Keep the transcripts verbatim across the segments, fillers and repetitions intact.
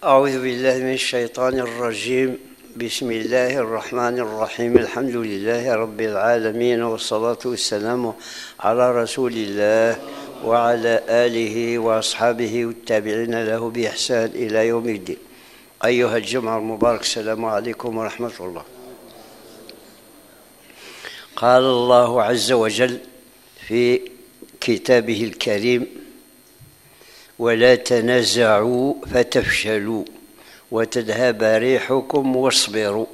أعوذ بالله من الشيطان الرجيم. بسم الله الرحمن الرحيم. الحمد لله رب العالمين، والصلاة والسلام على رسول الله وعلى آله وأصحابه والتابعين له بإحسان إلى يوم الدين. أيها الجمع المبارك، السلام عليكم ورحمة الله. قال الله عز وجل في كتابه الكريم: ولا تنازعوا فتفشلوا وتذهب ريحكم واصبروا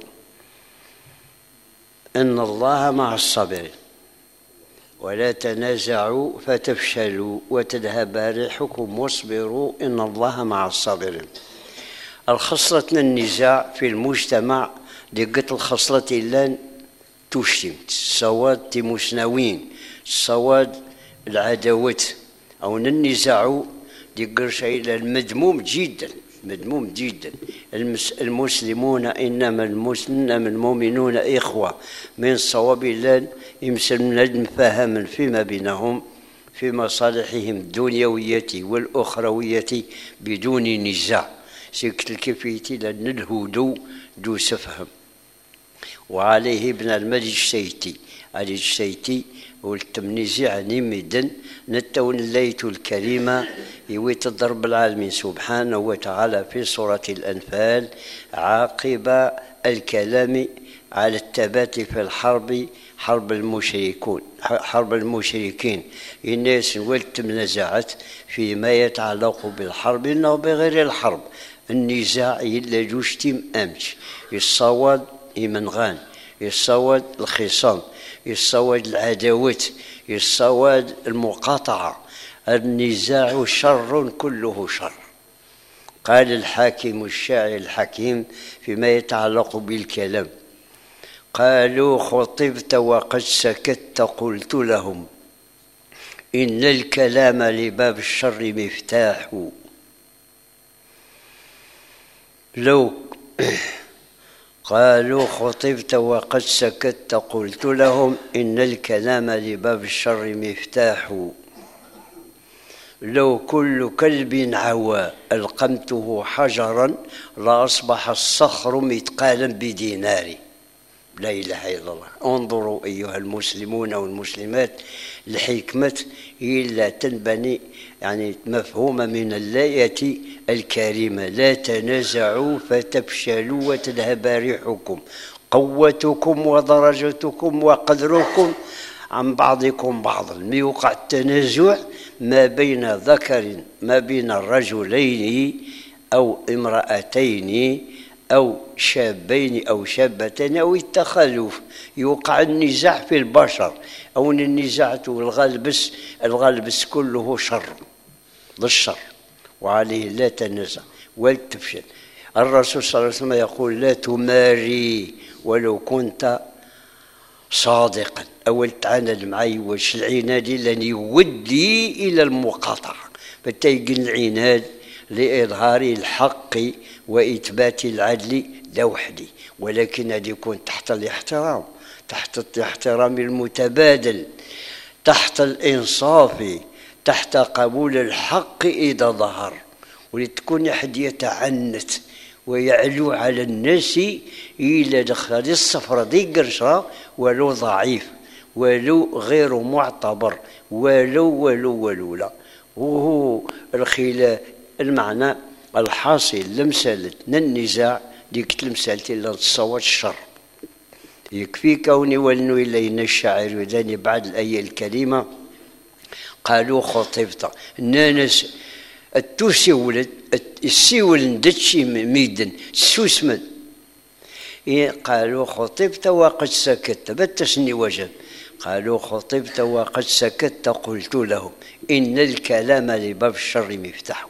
إن الله مع الصابرين. ولا تنازعوا فتفشلوا وتذهب ريحكم واصبروا إن الله مع الصابرين. الخصلة النزاع في المجتمع دقت الخصلة اللان تشتم السواد تمسنوين السواد العداوات أو النزاع دقر شيء المذموم جدا مذموم جدا. المسلمون إنما المسلمون المؤمنون إخوة من صواب الله يمسلون المفاهم فيما بينهم في مصالحهم الدنيوية والأخروية بدون نزاع. سكت الكفيتي لأن الهدوء دو سفهم. وعليه ابن المجشيتي علي الشيتي والتمنيزع نمدا نتون الليت الكريمة يويت الضرب العالمين سبحانه وتعالى في سورة الأنفال عاقب الكلام على الثبات في الحرب حرب المشركون حرب المشركين. الناس والتمنزعت فيما يتعلق بالحرب إنه بغير الحرب النزاع إلا جوشتم أمش الصواد يمنغان الصواد الخصام الصواد العداوات الصواد المقاطعة. النزاع شر كله شر. قال الحاكم الشاعر الحكيم فيما يتعلق بالكلام: قالوا خطبت وقد سكت قلت لهم إن الكلام لباب الشر مفتاح. لو قالوا خطبت وقد سكت قلت لهم إن الكلام لباب الشر مفتاح. لو كل كلب عوى ألقمته حجرا لأصبح الصخر مثقالا بدينار. لا إله إلا الله. انظروا أيها المسلمون والمسلمات الحكمة إلا تنبني يعني مفهومة من الآية الكريمة: لا تنازعوا فتفشلوا وتذهب ريحكم. قوتكم ودرجتكم وقدركم عن بعضكم بعضا. ما يوقع التنازع ما بين ذكر ما بين الرجلين أو امرأتين أو شابين أو شابتين أو التخلف. يوقع النزاع في البشر أو النزاع والغلبس الغلبس كله شر ضد الشر. وعليه لا تنازع ولا تفشل. الرسول صلى الله عليه وسلم يقول: لا تماري ولو كنت صادقا. أول تعاند معي واش العناد لن يودي إلى المقاطعة. فتيقن العناد لإظهار الحق وإثبات العدل لا وحدي، ولكن هذا يكون تحت الاحترام، تحت الاحترام المتبادل، تحت الإنصاف، تحت قبول الحق إذا ظهر. ولتكون أحد يتعنت ويعلو على الناس إلى دخل الصفرة دي قرشة ولو ضعيف ولو غير معتبر ولو ولو ولو لا. وهو الخلاف المعنى الحاصل لمسالة النزاع ديك المسالة اللي تصوت الشر. يكفي كوني ولنو إلينا الشاعر وذاني بعد الآية الكريمة: قالوا خطبت الناس التوسي ولد السيول ندتشي ميدن السوسمد. قالوا خطبت وقد سكت بتسني وجب. قالوا خطبت وقد سكت قلت لهم إن الكلام لباب الشر مفتاح.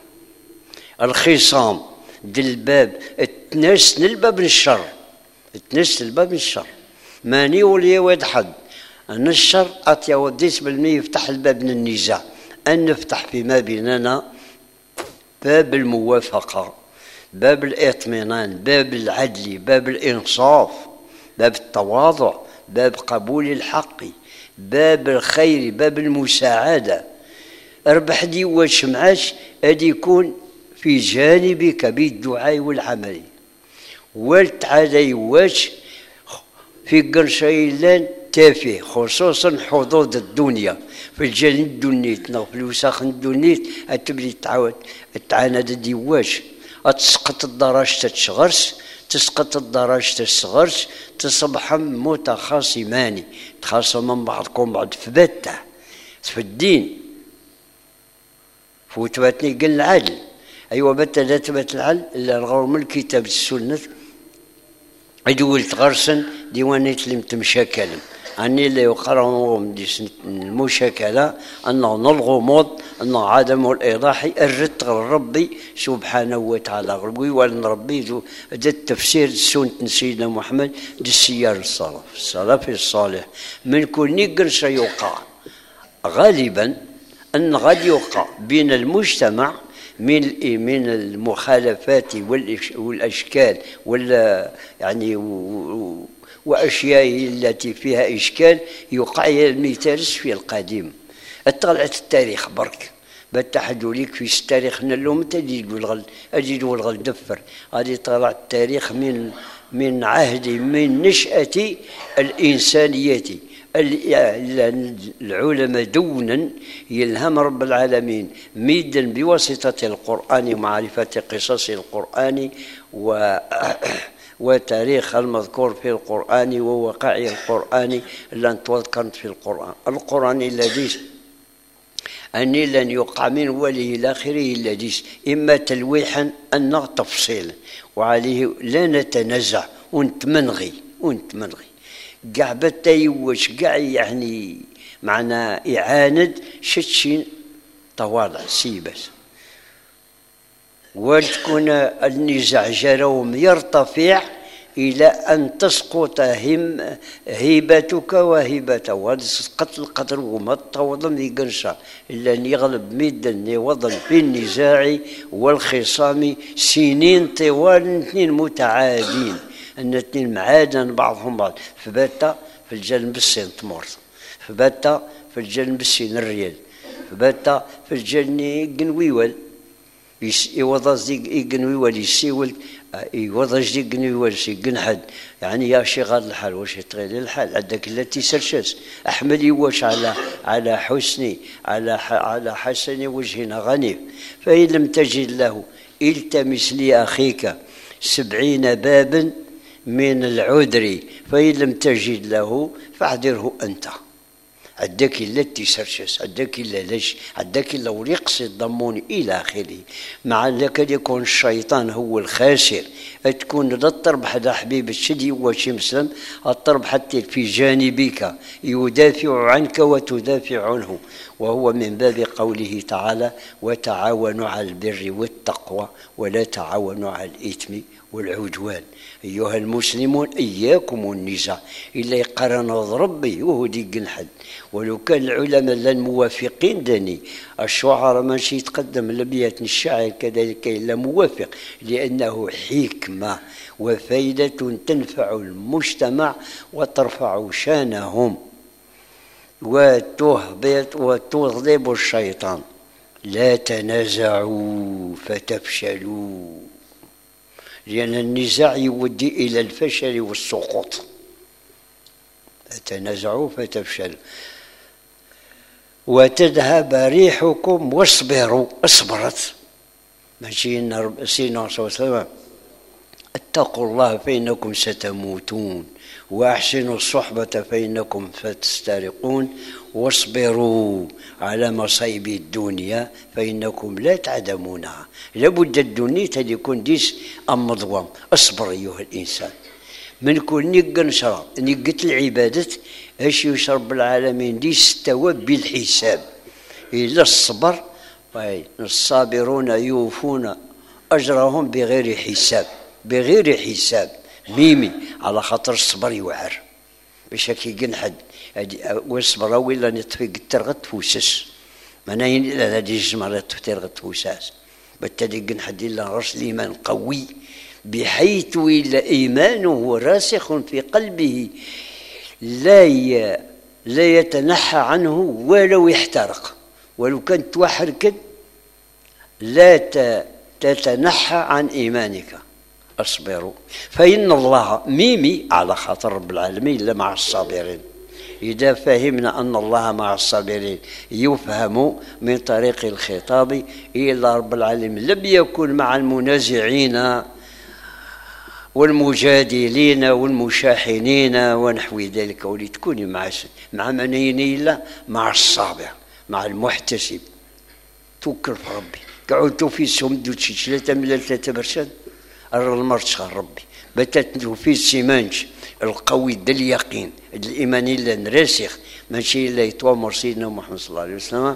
الخصام دل الباب تناس الباب الشر تناس الباب الشر ماني ولي واد حد أن الشر أطيا وديس بالمي يفتح الباب من النزاع. أن نفتح فيما بيننا باب الموافقة، باب الاطمئنان، باب العدل، باب الإنصاف، باب التواضع، باب قبول الحق، باب الخير، باب المساعدة. ربح دي واش معاش هادي يكون في جانبك بالدعاء والعمل والتعالي واش في قرشيلان تافه، خصوصا حظوظ الدنيا في الجانب الدنيت في الوساخ الدنيت أتبلي تعاود تعاند دي واش تسقط الدرجة تشغرس تسقط الدرجة تشغرس تصبح متخاصمان تخاصم من بعضكم بعض في بته في الدين فوتباتني قل العدل أيوة بتا لا تبات العدل إلا الغور من الكتاب السنة يدول تغرسن ديوانيت لم تمشاكلم أني اللي يقرأهم المشاكلة أنه الغموض أنه عدم الإيضاح الرد ربي سبحانه وتعالى ربي وأن ربي ذو التفسير سنة سيدنا محمد دي السيار الصلاة السلف الصالح من كل نقر سيوقع غالبا أن غادي يوقع بين المجتمع من من المخالفات والاشكال ولا يعني واشياء التي فيها اشكال يوقع المثال في القديم. اطلعت التاريخ برك بتحدوا لك في التاريخ نلوم تجد والغل اجد والغل دفر هذه طلع التاريخ من من عهد من نشأة الإنسانية. العلماء دونا يلهم رب العالمين ميدا بواسطة القرآن ومعرفة قصص القرآن و وتاريخ المذكور في القرآن ووقائع القرآن اللي تذكرت في القرآن القرآن الذي أني لن يقع من وله إلى آخره الذي إما تلويحا أن تفصيلا وعليه لا نتنازع ونتمنغي ونتمنغي قاع بتايوش قاع يعني معنا إعاند شتشين طوال سيبس وتكون النزاع جروم يرتفع إلى أن تسقط هم هيبتك وهيبته وهذا سقط القدر وما تطوضن ذي قرشة إلا أن يغلب ميدا يوضن في النزاع والخصام سنين طوال اثنين متعادين أن اثنين معادن بعضهم بعض فبات في الجنب السين تمر فبات في الجنب السين الريال فبات في الجنب قنويول يوضز دي قنويول يسيول يوضز دي قنويول سي قنحد يعني يا شي غاد الحال واش يتغير الحال عندك التي سرشس أحملي واش على على حسني على على حسن وجهنا غني فإن لم تجد له التمس لي أخيك سبعين بابا من العذر فإن لم تجد له فاعذره أنت عداك إلا تسرشس عداك إلا ليش عداك إلا وريقص الضمون إلى آخره مع ذلك يكون الشيطان هو الخاسر تكون لا تربح ذا حبيب الشدي وشي مسلم التربح حتى في جانبك يدافع عنك وتدافع عنه وهو من باب قوله تعالى وتعاونوا على البر والتقوى ولا تعاونوا على الإثم والعدوان. أيها المسلمون إياكم النزاع إلا يقرن ربي وهو ديق الحد ولو كان العلماء لا موافقين داني الشعراء ماشي يتقدم الأبيات الشاعر كذلك إلا موافق لأنه حكمة وفائدة تنفع المجتمع وترفع شانهم وتهبط وتغضب الشيطان. لا تنازعوا فتفشلوا لأن النزاع يودي إلى الفشل والسقوط. تنازعوا فتفشلوا وتذهب ريحكم واصبروا. اصبرت ماشي سيدنا صلى الله عليه وسلم اتقوا الله فإنكم ستموتون وأحسنوا الصحبة فإنكم ستسترقون واصبروا على مصائب الدنيا فإنكم لا تعدمونها. لابد الدنيا تكون ديس أم مضوام. اصبر أيها الإنسان من كل نقة نشرب نقة العبادة ايش يشرب العالمين دي استوى بالحساب إلا الصبر الصابرون يوفون أجرهم بغير حساب بغير حساب ميمي على خاطر الصبر يوعر باش هكي قنحد والصبر ولا نطفي قترغت فوسس مناين إلا هذه الجمرة تفترغت فوساس بالتالي قنحد إلا رأس الإيمان قوي بحيث إلا إيمانه راسخ في قلبه لا ي... لا يتنحى عنه ولو يحترق ولو كانت توحركد لا تتنحى عن إيمانك. اصبروا فإن الله ميمي على خاطر رب العالمين مع الصابرين. إذا فهمنا أن الله مع الصابرين يفهم من طريق الخطاب إلى رب العالمين، لم يكن مع المنازعين والمجادلين والمشاحنين ونحو ذلك، ولتكوني مع مع من إلا مع الصابر مع المحتسب. توكل في ربي، قعدتوا في السوم دوت شي ثلاثة من ثلاثة برشاد المرت شغل ربي بتتنو في السيمانش القوي ديال اليقين الايمان الا نراسخ ماشي الا يتوامر سيدنا محمد صلى الله عليه وسلم.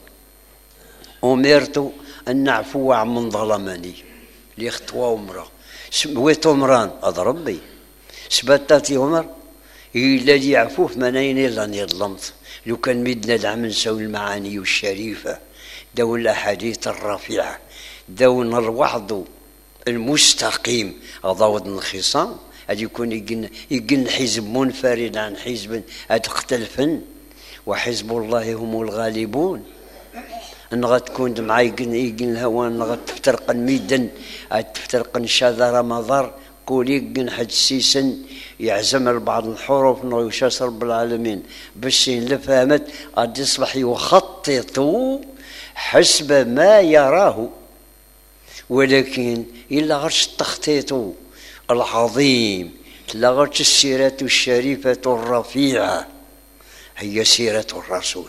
امرت ان نعفو عمن ظلمني اللي خطوه عمره سمويت عمران هذا ربي سبتاتي عمر الا اللي يعفوه منين الا ظلمت. لو كان مدنا العمل نساو المعاني الشريفه دون الاحاديث الرفيعه دون الوعظ المستقيم أضاود الخصام هذا يكون يقن يقن حزب منفرد عن حزب أتختلفن وحزب الله هم الغالبون. أن غتكون مع يقن يقن الهوان غتفترق الميدن تفترق شذر مضر كل يقن حد سيسن يعزم البعض الحروف انه يشاس رب العالمين باش لفهمت غادي يصبح يخطط حسب ما يراه. ولكن إلا غرش التخطيط العظيم إلا غرش السيرة الشريفة الرفيعة هي سيرة الرسول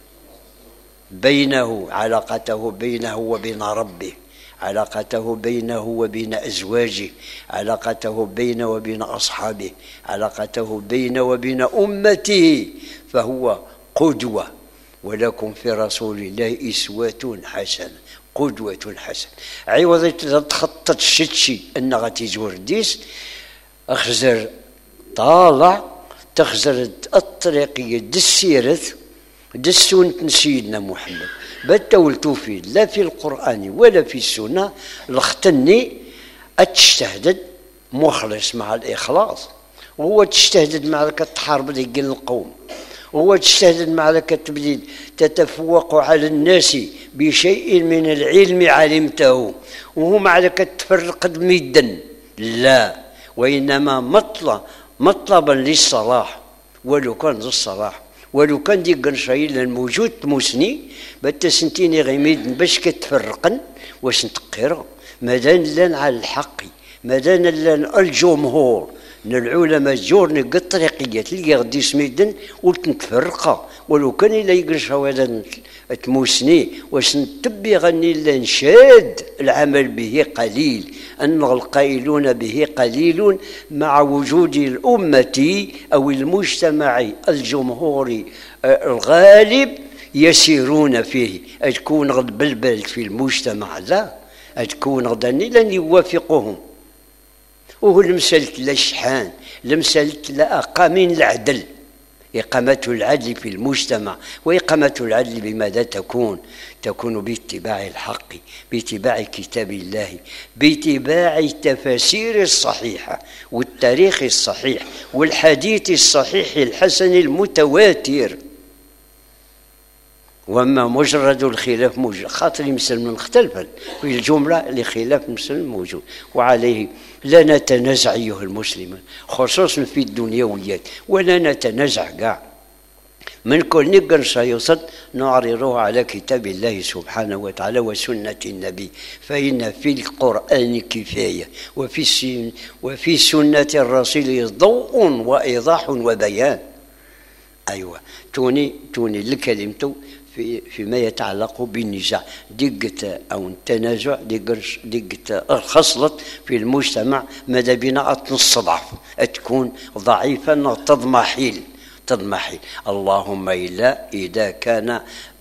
بينه علاقته بينه وبين ربه، علاقته بينه وبين أزواجه، علاقته بينه وبين أصحابه، علاقته بينه وبين أمته، فهو قدوة. ولكم في رسول الله أسوة حسنة قدوة حسنة. عوض تخطط شتشي أن غادي تجورديس أخزر طالع تخزر الطريقية دسيرة دسونة سيدنا محمد بتول توفيد لا في القرآن ولا في السنة لختني أتجتهد مخلص مع الإخلاص، وهو تجتهد مع التحارب ديال القوم، وهو تجتهد مع التبديل تتفوق على الناس بشيء من العلم علمته، وهو مع تفرق ميدا لا، وإنما مطلب مطلبا للصلاح. ولو كان ذو الصلاح ولو كان ديك شيء الموجود موسني بتسنتيني غيميد باش كتفرقن واش نتقيرو مادام لان على الحق مادام لان الجمهور من العلماء جورني قد طريقية تلقى غدي سميدن ولتنتفرقا. ولو كان إلا يقنشا هذا تموسني واش نتبي غني إلا نشاد العمل به قليل أن القائلون به قليل مع وجود الأمة أو المجتمع الجمهوري الغالب يسيرون فيه. أتكون غد بلبل في المجتمع لا أتكون غداني لن يوافقهم. وهو المسألة لا شحان المسألة لا أقامين العدل إقامة العدل في المجتمع. وإقامة العدل بماذا تكون؟ تكون باتباع الحق باتباع كتاب الله باتباع التفاسير الصحيحة والتاريخ الصحيح والحديث الصحيح الحسن المتواتر. وما مجرد الخلاف موجود خاطر مسلم مختلفا في الجملة لخلاف مسلم موجود، وعليه لا نتنازع أيها المسلمون خصوصا في الدنيويات ولا نتنازع كاع من كل نقر سيصد نعرضه على كتاب الله سبحانه وتعالى وسنة النبي، فإن في القرآن كفاية وفي وفي سنة الرسول ضوء وإيضاح وبيان. أيوة توني توني لكلمته في فيما يتعلق بالنزاع دقة أو التنازع دقة خصلت في المجتمع ماذا بنا تنصدع تكون ضعيفا تضمحيل تضمحيل. اللهم إلا إذا كان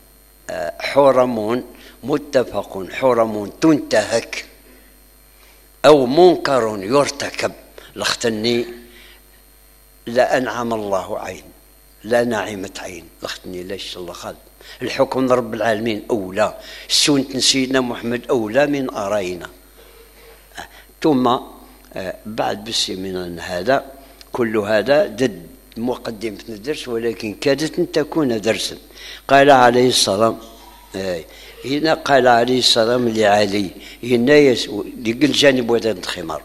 حرم متفق حرم تنتهك أو منكر يرتكب لختني لا أنعم الله عين لا نعمت عين لختني لاش الله خالد. الحكم رب العالمين أولى، سنة سيدنا محمد أولى من أراينا. ثم بعد بس من هذا كل هذا ضد مقدمة الدرس ولكن كادت أن تكون درسا. قال عليه السلام هنا قال عليه السلام لعلي هنا لقل جانب وداد الخمار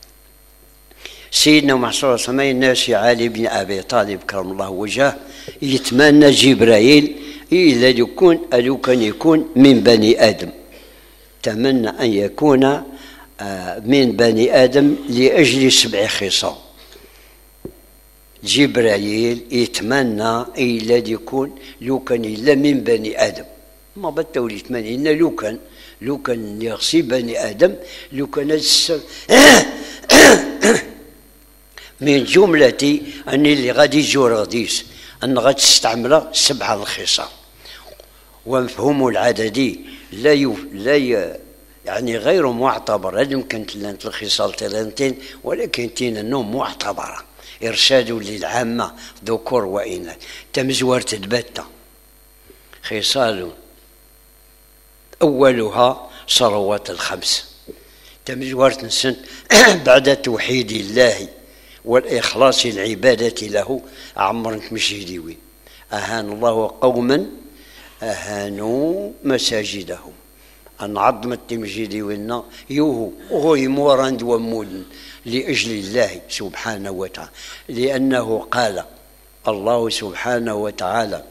سيدنا محمد صلى الله عليه وسلم الناس علي بن أبي طالب كرم الله وجهه يتمنى جبرائيل إلا يكون ألو كان يكون من بني آدم، تمنى أن يكون من بني آدم لأجل سبع خصال. جبرائيل يتمنى إلا يكون لو كان إلا من بني آدم، ما بتولي يتمنى إلا لو كان لو كان يغسي بني آدم لو كان من جملة أن اللي غادي يجور غاديس أن غادي تستعمل سبعة الخصال، ومفهوم العددي لا يف... لا ي... يعني غير معتبر. هذا يمكن تلانت الخصال ثلاثين ولكن تين النوم معتبرة إرشاد للعامة ذكور وإناث. تمزور تدبت خصال أولها صلوات الخمس، تمزور تنسن بعد توحيد الله والإخلاص العبادة له عمرت مشهديوين. أهان الله قوما أهانوا مساجدهم أن عظمت تمجيديوين يوهو غوي موراند ومودن لأجل الله سبحانه وتعالى، لأنه قال الله سبحانه وتعالى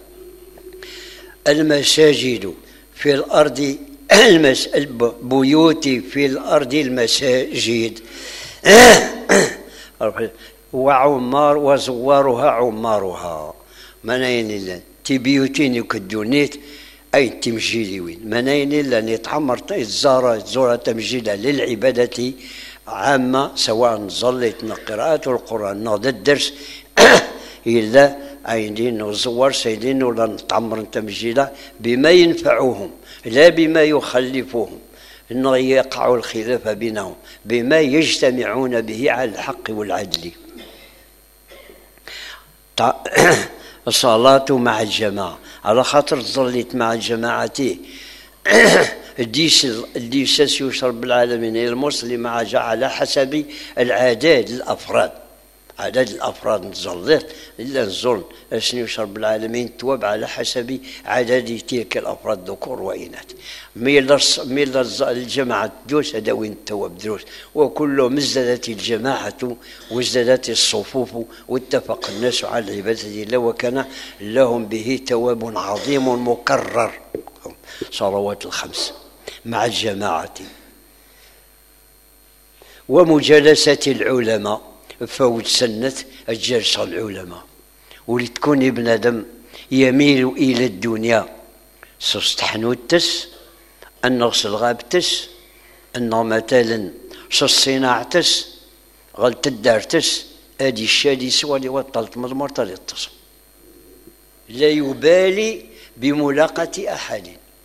المساجد في الأرض المس... البيوت في الأرض المساجد وعمار وزوارها عمارها. منين الله تبيوتين يكدونيت أي تمجيدي وين منين الله نتعمر الزارة زورة تمجيدة للعبادة عامة، سواء ظلت قراءة القرآن ناض الدرس إلا أيدين وزوار سيدين ولا نتعمر تمجيدة بما ينفعهم لا بما يخلفهم، إنه يقع الخلاف بينهم بما يجتمعون به على الحق والعدل. الصلاة مع الجماعة على خاطر ظلت مع الجماعة الديس الديساس يشرب العالمين المسلم على حسب العدد الأفراد، عدد الأفراد نظلت إلا الظلم أسني يشرب العالمين تواب على حسب عدد تلك الأفراد ذكور وإناث. ميل الجماعة دوس هذا وين تواب دروس، وكل مزددت الجماعة وازددت الصفوف واتفق الناس على العبادة الله وكان لهم به تواب عظيم مكرر. صلوات الخمس مع الجماعة ومجالسة العلماء، فوت سنة الجلسة العلماء ولتكون ابن آدم يميل إلى الدنيا سستحنو التس النغس الغابتس أنه مثلا سصناعتس غلت الدارتس هذه الشادي سوالي وطلت مضمرة للتصم لا يبالي بملاقة أحد.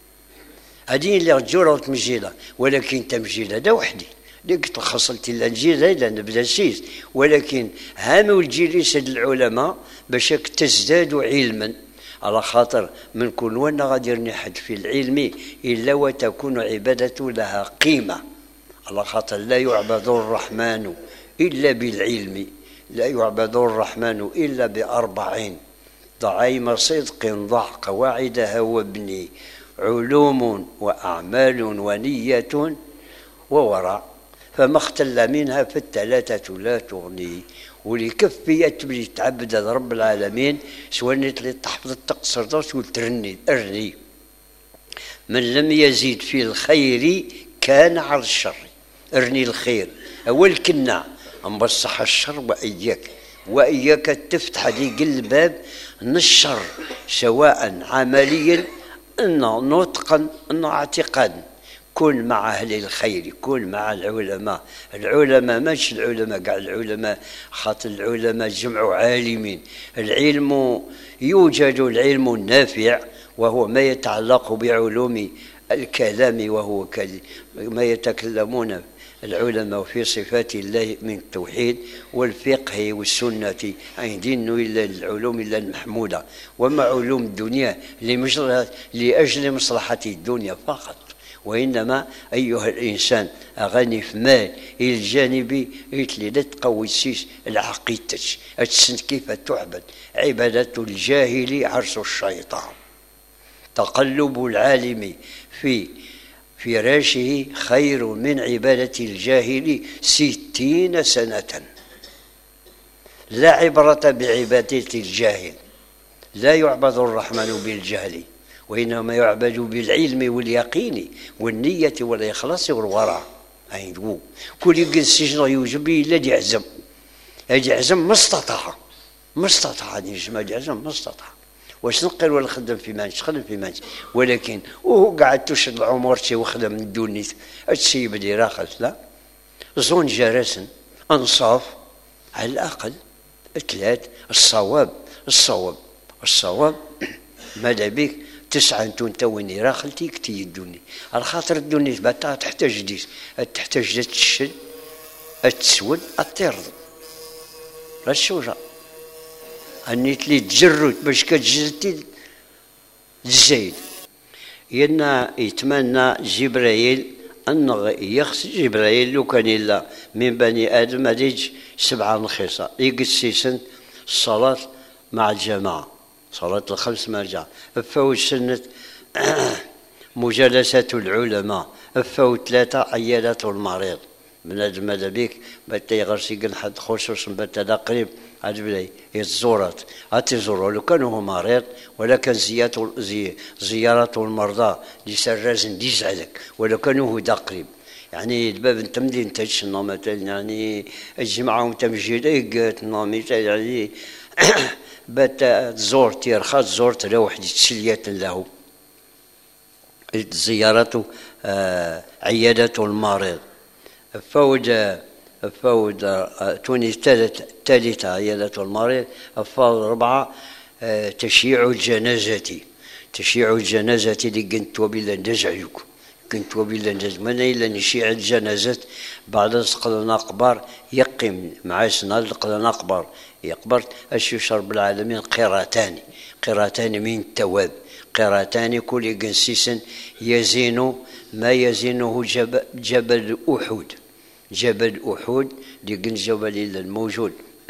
هذه اللي رجورة تمجيلة ولكن تمجيلة دا وحدي لك تخصلت الانجيل لا نبدا سيس، ولكن هاموا الجليس العلماء باش تزداد علما على خاطر من كل وانا غادي نحد في العلم الا وتكون عبادته لها قيمه، على خاطر لا يعبد الرحمن الا بالعلم، لا يعبد الرحمن الا باربعين ضعيم صدق ضع قواعدها وابني علوم واعمال ونيه وورع، فما اختل منها فالثلاثة لا تغني. ولكفية بلي تعبد رب العالمين سواء اللي تحفظ التقصر دوس وترني ارني من لم يزيد في الخير كان على الشر. ارني الخير أول كنا نبصح الشر وإياك وإياك تفتح هذيك الباب الشر سواء عمليا إنه نطقا إنه اعتقادا. كن مع أهل الخير، كن مع العلماء. العلماء مش العلماء قاع العلماء خاطر العلماء جمعوا عالمين. العلم يوجد العلم النافع وهو ما يتعلق بعلوم الكلام وهو ما يتكلمون العلماء في صفات الله من التوحيد والفقه والسنة عندنا إلا العلوم إلا المحمودة، وما علوم الدنيا لأجل مصلحة الدنيا فقط، وإنما أيها الإنسان أغني في مال إلى الجانبي إتلي لا تقوي السيس العقيدتش أتسن كيف تعبد. عبادة الجاهل عرس الشيطان، تقلب العالم في فراشه خير من عبادة الجاهل ستين سنة. لا عبرة بعبادة الجاهل، لا يعبد الرحمن بالجهل، وإنما يعبد بالعلم واليقين والنية والإخلاص والورع. أيوه كل يجلس سجن يوجب إلا يعزم، هذا يعزم ما استطاع ما استطاع أن يجمع يعزم ما استطاع. واش نقل ولا خدم في مانش خدم في مانش، ولكن وهو قاعد تشد العمر شي وخدم من دونيت هادشي بدي راخل لا زون جرسن انصاف على الأقل ثلاث. الصواب الصواب الصواب ماذا بك تسعة انتو انت وين راخلتي كتي الدوني على خاطر الدوني باتا تحتاج ديس تحتاج تشد تسود الترض لا الشوجة انيت لي تجرد باش كتجرتي الزايد. ينا يتمنى جبرائيل أن يخص جبرائيل لو كان إلا من بني آدم هذيج سبعة نخيصة يقسيسن الصلاة مع الجماعة، صلاة الخمس مع الجماعة، فوت سنة مجالسة العلماء، فوت ثلاثة عيادة المريض. بنادم هذا بيك باتا يغرسي كن حد خصوصا باتا دا قريب عاد بلاي يتزورات هاتيزورو لو كان هو مريض ولكن زيارة زي زيارة المرضى لسرازن ديزعلك ولو كان هو دا قريب. يعني الباب انت مدين تجشنا مثلا يعني الجمعة وانت مجيدة نامي يعني باتا تزور تيرخا تزور تروح تسليات له زيارة آه عيادة المريض. فوج فوج توني الثالثة عيادة المريض. فوج ربعة تشييع الجنازة تشييع الجنازة اللي كنت وبلا نجعلك كنت وبلا نجعلك من إلا نشيع الجنازة بعد قلنا قبار يقيم مع سنة قلنا قبار يقبرت أش يشرب العالمين قيراتان قيراتان من التواب قيراتان كل جنسيس يزين ما يزينه جبل, جبل أحد جبل أحد لقن جبل الموجود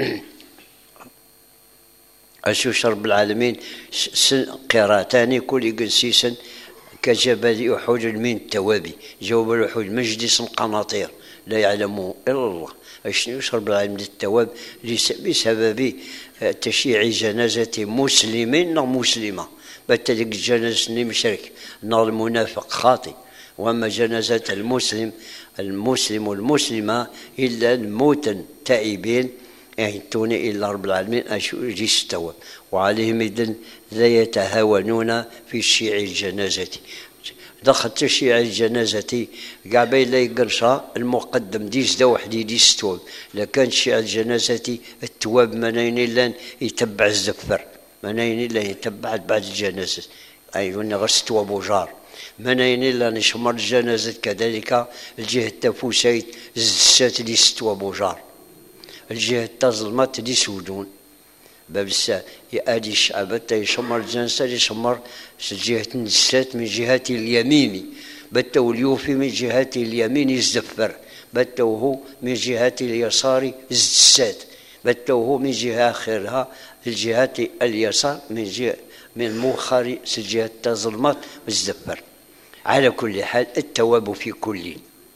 أشو شرب العالمين قيراتان كل جنسيس كجبل أحد من التوابي جبل أحد مجلس قناطير لا يعلمه إلا الله. أشنو يشرب العالم للتواب بسبب تشييع جنازة مسلم أو مسلمة بالتالي الجنازة مشرك نار المنافق خاطئ. وأما جنازة المسلم المسلم والمسلمة إلا الموتى تائبين يهتون إلا رب العالمين أشو يستوى وعليهم إذن لا يتهاونون في شيع الجنازة. دخل تشييع الجنازة قابل لا يقرصها المقدم ديس دا وحدي ديس تواب لكن شيع الجنازة التواب منين إلا يتبع الزفر منين إلا يتبع بعد الجنازة أيوة غرس تواب وجار منين إلا نشمر الجنازة كذلك الجهة تفوسيت زسات دي ستواب وجار الجهة تظلمت دي سودون باب السا يأدي الشعب يشمر الجنازة يشمر جهة النسات من جهة اليمين بتو اليوفي من جهة اليمين يزدفر بتو هو من جهة اليسار زسات بتو هو من جهة آخرها الجهة اليسار من جهة من مؤخر جهة الظلمات مزدفر. على كل حال التواب في كل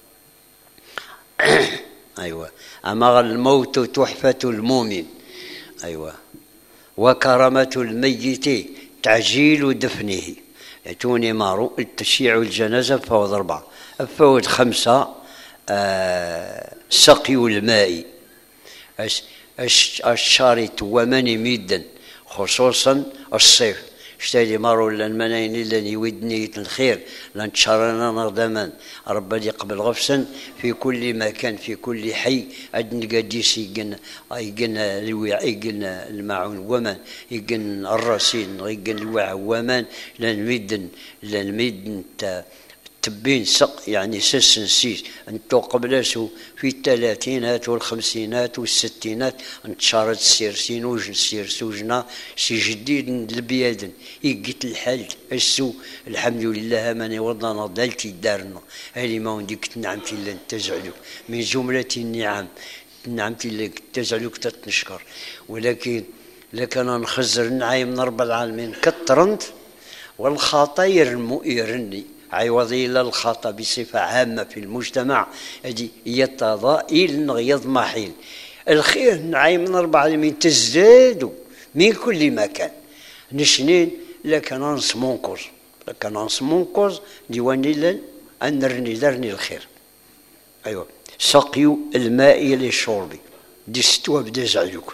أيوة. أما الموت تحفة المؤمن أيوة وكرامة الميت تعجيل دفنه يتوني مارو التشييع الجنازة فوض أربعة فوض خمسة آه سقي الماء الشارط ومن ميدا خصوصا الصيف اشتري مارو للمناين اللي يودني الخير لان تشارنا نغدما ربي يقبل غفسا في كل مكان في كل حي ادن قديس يقن يقن الوعاء يقن الماعون ومان يقن الرصين يقن الوعاء ومان لان ميدن لان ميدن تبين سق يعني سس نسيس انتو قبلاسو في الثلاثينات والخمسينات والستينات انتشارت السيرسين وجن سيرسوجنا سي جديد البيادن يقيت الحال السو الحمد لله ماني وضعنا ضلتي دارنا هالي ما عندك نعمتي اللي تزعلك من جملة النعم نعمتي اللي تزعلك تتنشكر ولكن لكن نخزر النعيم من رب العالمين كترنت والخطاير المؤيرني عوض إلى الخطأ بصفة عامة في المجتمع هذه هي التضائل نغيض محيل الخير نعي من رب العالمين تزداد من كل مكان نشنين لكن نص منقذ لكن نص منقذ ديواني لن أنرني درني الخير أيوة سقي الماء للشرب دي ستوى بدا زعلوك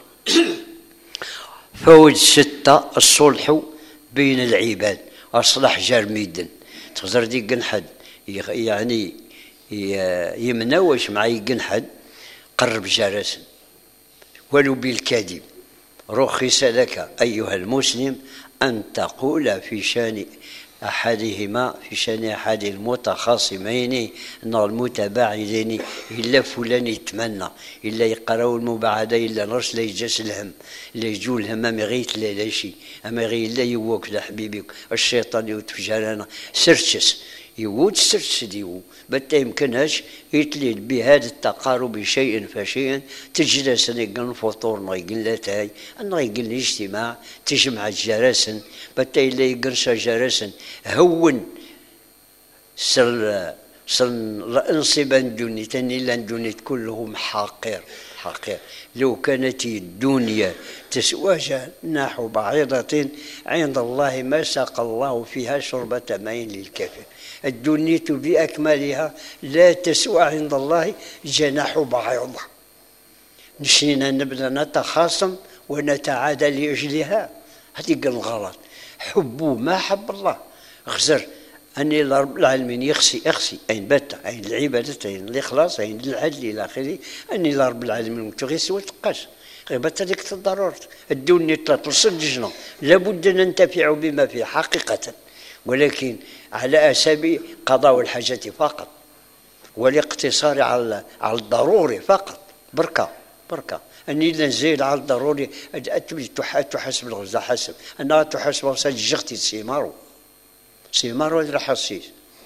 فوج ستة الصلح بين العباد أصلح جرميدا تقدر دي قنحد يعني يمنوش معي قنحد قرب جرس ولو بالكذب رخص لك أيها المسلم أن تقول في شان أحدهما في شان أحد المتخاصمين المتباعدين إلا فلان يتمنى إلا يقراو المباعدة إلا نرس لا يجاس الهم لا يجو الهم أما غيت لا لا شي أما غي لا يوك لحبيبك الشيطان يتفجرنا سرتشس يوود سرتش ديو بتا يمكنهاش يتليل بهذا التقارب شيء فشيء تجلس نقل فطور نقل لا تاي نقل الاجتماع تجمع جراسن بتا إلا يقرش جراسن هون سر سر انصبا دوني تاني لان دوني كلهم حقير حقير لو كانت الدنيا تسوى جناح بعيضة عند الله ما ساق الله فيها شربة ماء للكافر الدنيا بأكملها لا تسوى عند الله جناح بعيضة نشينا نبدأ نتخاصم ونتعادى لأجلها هذه الغلط حبوا ما حب الله غزر أني رب العالمين يخسي يخسي أين بات أين العبادة أين الإخلاص أين العدل إلى آخره أني رب العالمين تغيس وتقاس غيبت هذيك الضرورة الدنيا ثلاث جنة لابد أن ننتفع بما فيه حقيقة ولكن على أساس قضاء الحاجة فقط والاقتصار على على الضروري فقط بركة بركة أني إذا نزيد على الضروري تحسب الغزة حسب أنها تحسب غزة جغتي سيمارو سيمارو إذا حسيس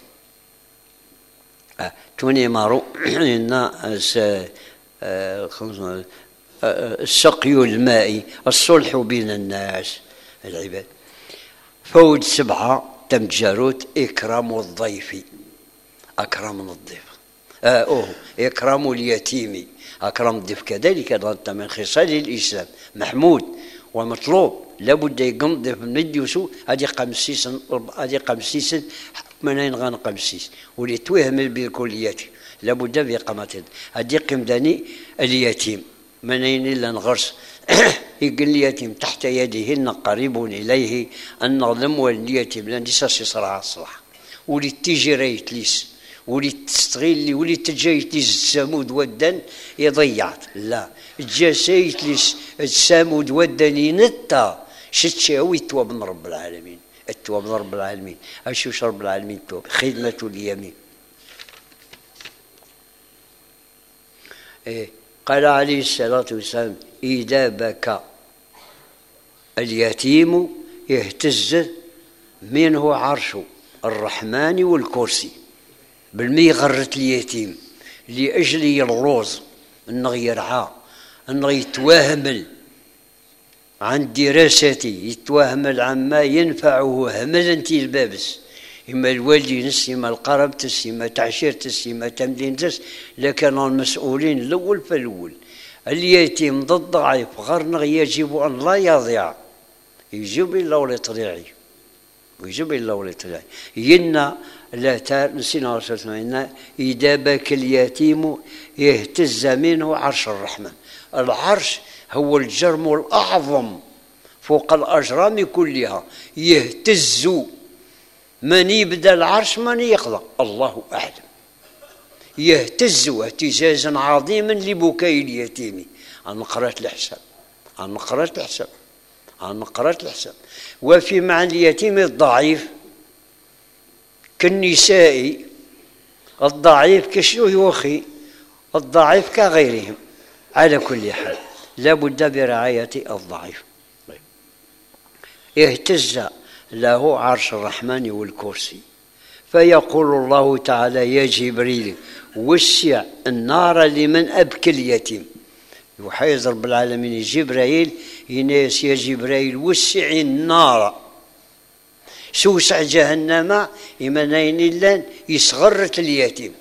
أه. توني مارو إن السقي المائي الصلح بين الناس العباد فوج سبعة تم جاروت إكرام الضيف أكرم الضيف آه أوه إكرام اليتيم أكرم الضيف كذلك هذا من خصال الإسلام محمود ومطلوب لابد يقوم ضيف من يوسو هذه قمسيس هذه قمسيس منين غان قمسيس واللي توهم بالكليات لابد في قامته هذه قمداني اليتيم منين إلا نغرس يقول اليتيم تحت يده قريب إليه النظم واليتيم لان ديساس يصرع الصلاح ولي تيجي ريت ليس ولي تستغيل ولي تجايت ليس السامود ودن يضيعت لا جاسيت ليس السامود ودن ينتا شتشاوي التواب من رب العالمين التواب من رب العالمين اشوش رب العالمين التواب خدمة اليمين إيه قال عليه الصلاة والسلام إذا بكى اليتيم يهتز منه عرش الرحمن والكرسي بالمي غرت اليتيم لأجل يروز أنه يرعى أنه يتواهمل عن دراسته يتواهمل عما ينفعه هملا انتي البابس إما الوالدين نس إما القرب تس إما تعشير تس إما تمدين تس لكن المسؤولين الأول فالأول اليتيم ضد ضعيف غرنا يجب أن لا يضيع يجب إلا ولا يطلعي ويجب إلا ولا يطلعي ينا لا تار نسينا رسولنا إذا بكى اليتيم يهتز منه عرش الرحمن العرش هو الجرم الأعظم فوق الأجرام كلها يهتز من يبدا العرش من يقضى الله أعلم يهتز اهتزازا عظيما لبكاء اليتيم عن قرأت الحساب عن قرأت الحساب عن قرأت الحساب وفي معنى اليتيم الضعيف كالنساء الضعيف كشنو يوخي الضعيف كغيرهم على كل حال لا بد برعاية الضعيف يهتز له عرش الرحمن والكرسي فيقول الله تعالى يا جبريل وسع النار لمن أبكى اليتيم يحيز رب العالمين جبريل يناس يا جبريل وسع النار سوسع جهنم إيمانين لان يصغرت اليتيم،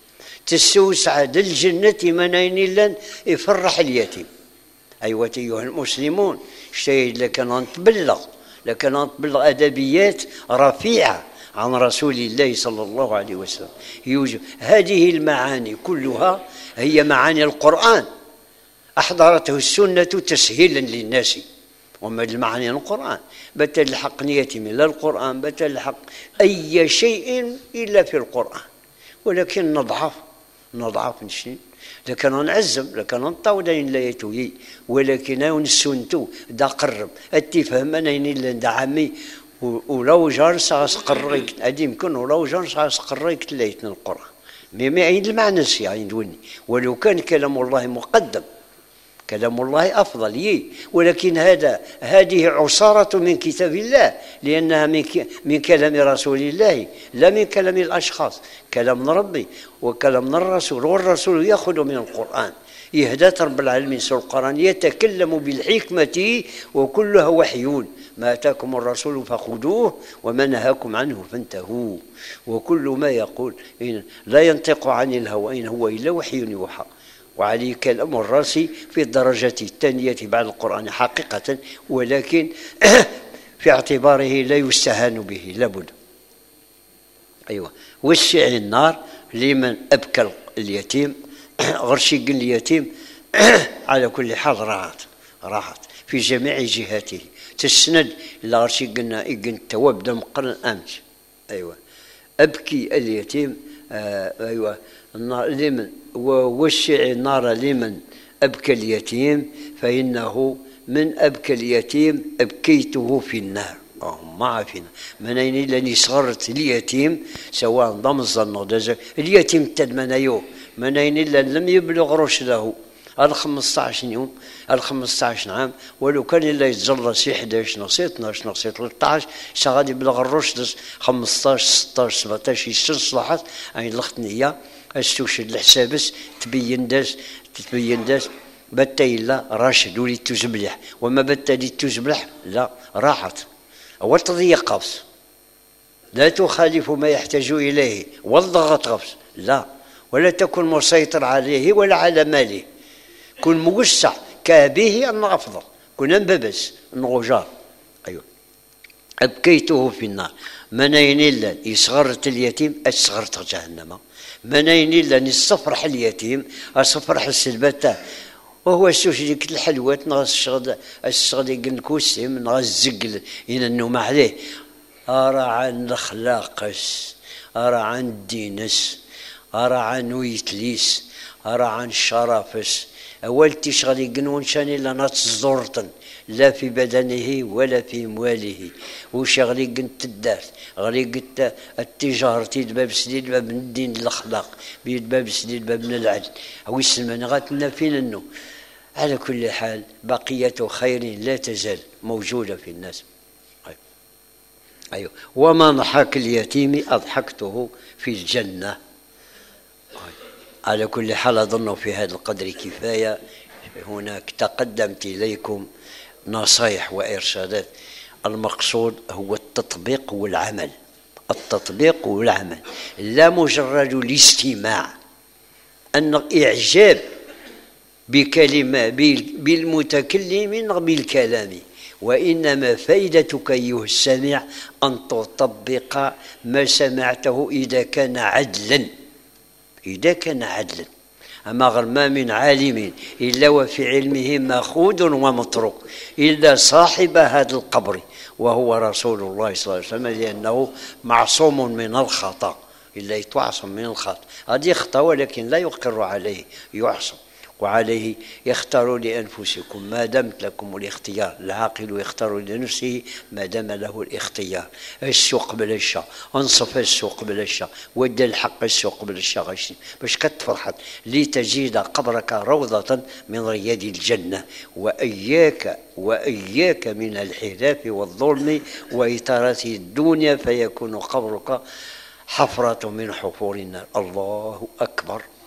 تسوسع الجنة إيمانين لان يفرح اليتيم. أيوة أيها المسلمون، شيء لكن نتبلغ لكن نتبلغ أدبيات رفيعة عن رسول الله صلى الله عليه وسلم. يوجد هذه المعاني كلها هي معاني القرآن أحضرته السنة تسهيلا للناس، وما المعاني القرآن بت الحق نيتي من القرآن، بت الحق أي شيء إلا في القرآن. ولكن نضعف نضعف نشين، لكن نعزم لكن نطاولين لا يتوي، ولكن نسنتو دا قرب التفهم أنا إلا دا عمي ولو جار سأسقريك هذه يمكن ولو جار سأسقريك ليتنا القرآن ما عند المعنى يعني دوني، ولو كان كلام الله مقدم كلام الله أفضل يي، ولكن هذا هذه عصارة من كتاب الله، لأنها من من كلام رسول الله لا من كلام الأشخاص، كلام من ربي وكلام من الرسول، والرسول يأخذ من القرآن. يهدى رب العالمين سورة القرآن يتكلم بالحكمة وكلها وحيون، ما أتاكم الرسول فخذوه وما نهاكم عنه فانتهوا، وكل ما يقول لا ينطق عن الهوى إن هو إلا وحي يوحى. وعليه كلام الراسي في الدرجة الثانية بعد القرآن حقيقة، ولكن في اعتباره لا يستهان به لابد. أيوة وسع النار لمن أبكى اليتيم غرشي قل اليتيم على كل حال راحت راحت في جميع جهاته، تسند إلا غرشي قلنا إيقن التواب دم قرن أمس. أيوة أبكي اليتيم آه أيوة النار لمن ووسع النار لمن أبكى اليتيم فإنه من أبكى اليتيم أبكيته في النار. ما عارفين منين لاني صغرت اليتيم سواء ضم الظن اليتيم تدمنايوه منين الا لم يبلغ رشده ال خمسطاش يوم ال خمسطاش عام، ولو كان الا يتجرى شي حداش نصي اثناش نصي ثلاثطاش سا غادي يبلغ الرشد خمسطاش ستطاش سبعطاش يسر صلاحات يعني الخت نيه استوشد الحسابس تبين داس تبين داس بتا الا راشد وليد تزبلح، وما بتا دي تزبلح لا راحت وتضيق قفص لا تخالف ما يحتاج إليه والضغط قفص لا، ولا تكن مسيطر عليه ولا على ماله، كن موسع كابيه أن أفضل كن أنببس نغجار. أيوة أبكيته في النار منين إلا يصغرت اليتيم أصغرت جهنم، منين إلا يصفرح اليتيم أصفرح السلبته، وهو السوش ديك الحلوات نغاس الشغل الشغل يقنكوسيم نغاس الزقل إن النوم عليه أرى عن الأخلاقس أرى عن الدينس أرى عن ويتليس أرى عن الشرفس أول تشغل يقنون شاني لنا تصدرتن لا في بدنه ولا في مواله، وشغلي قنت الدار غلي قلت التجارة باب سديد باب من الدين الأخلاق بيد باب سديد باب من العدل أو السلمان غاتنا فين النو. على كل حال بقية خير لا تزال موجودة في الناس. أيوة وما ضحك اليتيم أضحكته في الجنة. على كل حال أظن في هذا القدر كفاية. هناك تقدمت إليكم نصائح وإرشادات، المقصود هو التطبيق والعمل، التطبيق والعمل لا مجرد الاستماع أن إعجاب بكلمة بالمتكلم بالكلام، وإنما فائدتك أيها السامع أن تطبق ما سمعته إذا كان عدلا إذا كان عدلا. أما غير ما من عالم إلا وفي علمه مأخوذ ومتروك إلا صاحب هذا القبر وهو رسول الله صلى الله عليه وسلم، لأنه معصوم من الخطأ إلا يتعصم من الخطأ، قد يخطأ ولكن لا يقر عليه يعصم. وعليه يختاروا لأنفسكم ما دمت لكم الاختيار، العاقل يختار لنفسه ما دام له الاختيار. السوق بلا الشا انصف السوق بلا الشا ودى الحق السوق بلا الشا غشي باش كتفرحت لتجد قبرك روضة من رياض الجنة. وإياك وإياك من الحلاف والظلم وإثارة الدنيا فيكون قبرك حفرة من حفور النار. الله أكبر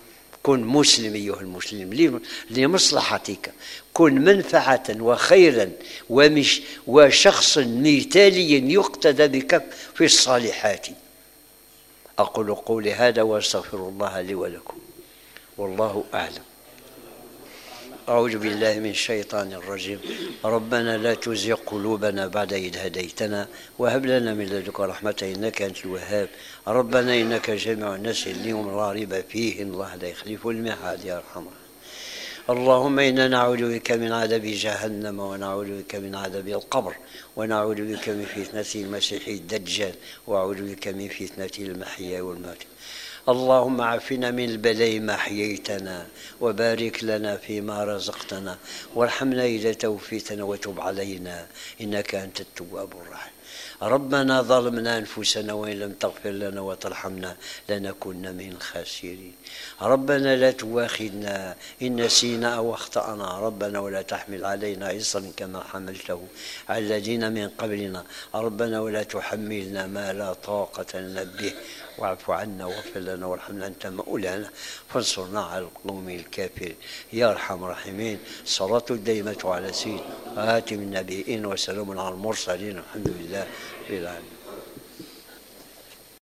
كن مسلم أيها المسلم لمصلحتك، كن منفعة وخيرا ومش وشخص مثالي يقتدى بك في الصالحات. أقول قولي هذا وأستغفر الله لي ولكم، والله أعلم. أعوذ بالله من الشيطان الرجيم. ربنا لا تزغ قلوبنا بعد إذ هديتنا وهب لنا من لدنك رحمة إنك أنت الوهاب. ربنا إنك جامع الناس ليوم لا ريب فيه إن الله لا يخلف الميعاد يا أرحم الراحمين. اللهم إنا نعوذ بك من عذاب جهنم ونعوذ بك من عذاب القبر ونعوذ بك من فتنة المسيح الدجال وأعوذ بك من فتنة المحيا والممات. اللهم عافنا من البلاء ما أحييتنا وبارك لنا فيما رزقتنا وارحمنا إذا توفيتنا وتب علينا إنك أنت التواب الرحيم. ربنا ظلمنا أنفسنا وإن لم تغفر لنا وترحمنا لنكن من الخاسرين. ربنا لا تواخذنا إن نسينا أو أخطأنا. ربنا ولا تحمل علينا إصرا كما حملته على الذين من قبلنا. ربنا ولا تحملنا ما لا طاقة لنا به واعف عنا واغفر لنا وارحمنا أنت مولانا فانصرنا على القوم الكافرين يا أرحم الراحمين. الصلاة الدائمة على سيد خاتم النبيين وسلام على المرسلين الحمد لله رب العالمين.